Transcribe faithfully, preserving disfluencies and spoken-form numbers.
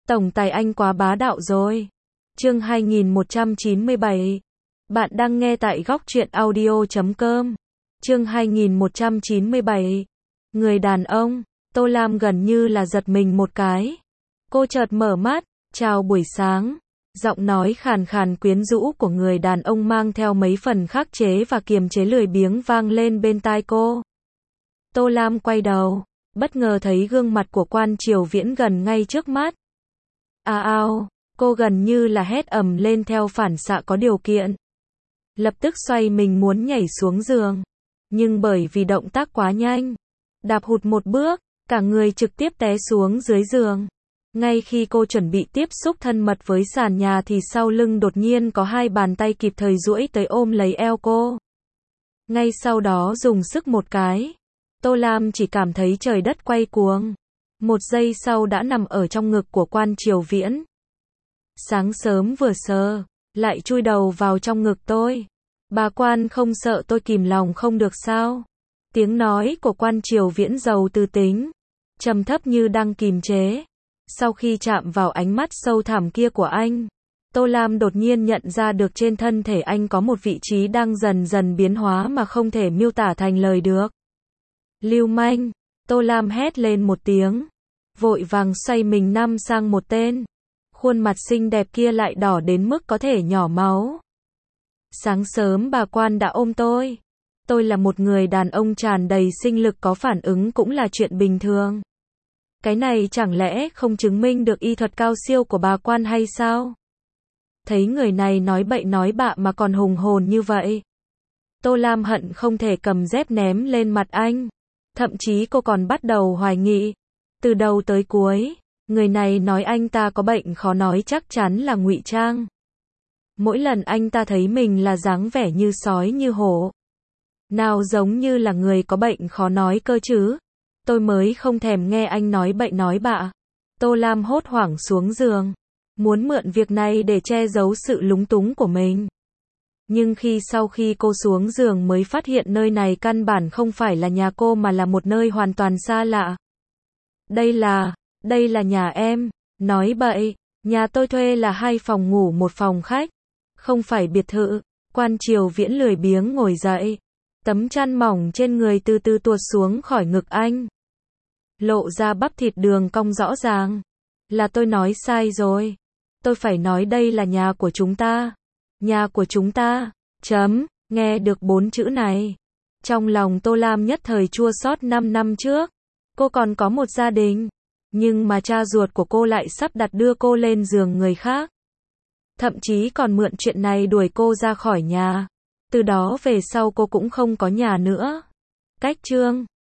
Tổng tài anh quá bá đạo rồi. Chương hai nghìn một trăm chín mươi bảy. Bạn đang nghe tại góc truyện audio chấm com. Chương hai nghìn một trăm chín mươi bảy. Người đàn ông. Tô Lam gần như là giật mình một cái. Cô chợt mở mắt, chào buổi sáng. Giọng nói khàn khàn quyến rũ của người đàn ông mang theo mấy phần khắc chế và kiềm chế lười biếng vang lên bên tai cô. Tô Lam quay đầu, bất ngờ thấy gương mặt của Quan Triều Viễn gần ngay trước mắt. À ao, cô gần như là hét ầm lên theo phản xạ có điều kiện. Lập tức xoay mình muốn nhảy xuống giường. Nhưng bởi vì động tác quá nhanh, đạp hụt một bước, cả người trực tiếp té xuống dưới giường. Ngay khi cô chuẩn bị tiếp xúc thân mật với sàn nhà thì sau lưng đột nhiên có hai bàn tay kịp thời duỗi tới ôm lấy eo cô. Ngay sau đó dùng sức một cái, Tô Lam chỉ cảm thấy trời đất quay cuồng. Một giây sau đã nằm ở trong ngực của Quan Triều Viễn. Sáng sớm vừa sờ, lại chui đầu vào trong ngực tôi. Bà Quan không sợ tôi kìm lòng không được sao? Tiếng nói của Quan Triều Viễn giàu tư tính, trầm thấp như đang kìm chế. Sau khi chạm vào ánh mắt sâu thẳm kia của anh, Tô Lam đột nhiên nhận ra được trên thân thể anh có một vị trí đang dần dần biến hóa mà không thể miêu tả thành lời được. Lưu manh, Tô Lam hét lên một tiếng, vội vàng xoay mình năm sang một tên. Khuôn mặt xinh đẹp kia lại đỏ đến mức có thể nhỏ máu. Sáng sớm bà Quan đã ôm tôi. Tôi là một người đàn ông tràn đầy sinh lực, có phản ứng cũng là chuyện bình thường. Cái này chẳng lẽ không chứng minh được y thuật cao siêu của bà Quan hay sao? Thấy người này nói bậy nói bạ mà còn hùng hồn như vậy. Tô Lam hận không thể cầm dép ném lên mặt anh. Thậm chí cô còn bắt đầu hoài nghi. Từ đầu tới cuối, người này nói anh ta có bệnh khó nói chắc chắn là ngụy trang. Mỗi lần anh ta thấy mình là dáng vẻ như sói như hổ. Nào giống như là người có bệnh khó nói cơ chứ. Tôi mới không thèm nghe anh nói bậy nói bạ. Tô Lam hốt hoảng xuống giường, muốn mượn việc này để che giấu sự lúng túng của mình. Nhưng khi sau khi cô xuống giường mới phát hiện nơi này căn bản không phải là nhà cô mà là một nơi hoàn toàn xa lạ. Đây là, đây là nhà em. Nói bậy, nhà tôi thuê là hai phòng ngủ một phòng khách, không phải biệt thự. Quan Triều Viễn lười biếng ngồi dậy. Tấm chăn mỏng trên người từ từ tuột xuống khỏi ngực anh. Lộ ra bắp thịt đường cong rõ ràng. Là tôi nói sai rồi. Tôi phải nói đây là nhà của chúng ta. Nhà của chúng ta. Chấm. Nghe được bốn chữ này, trong lòng Tô Lam nhất thời chua xót. Năm năm trước, cô còn có một gia đình. Nhưng mà cha ruột của cô lại sắp đặt đưa cô lên giường người khác. Thậm chí còn mượn chuyện này đuổi cô ra khỏi nhà. Từ đó về sau cô cũng không có nhà nữa. Cách chương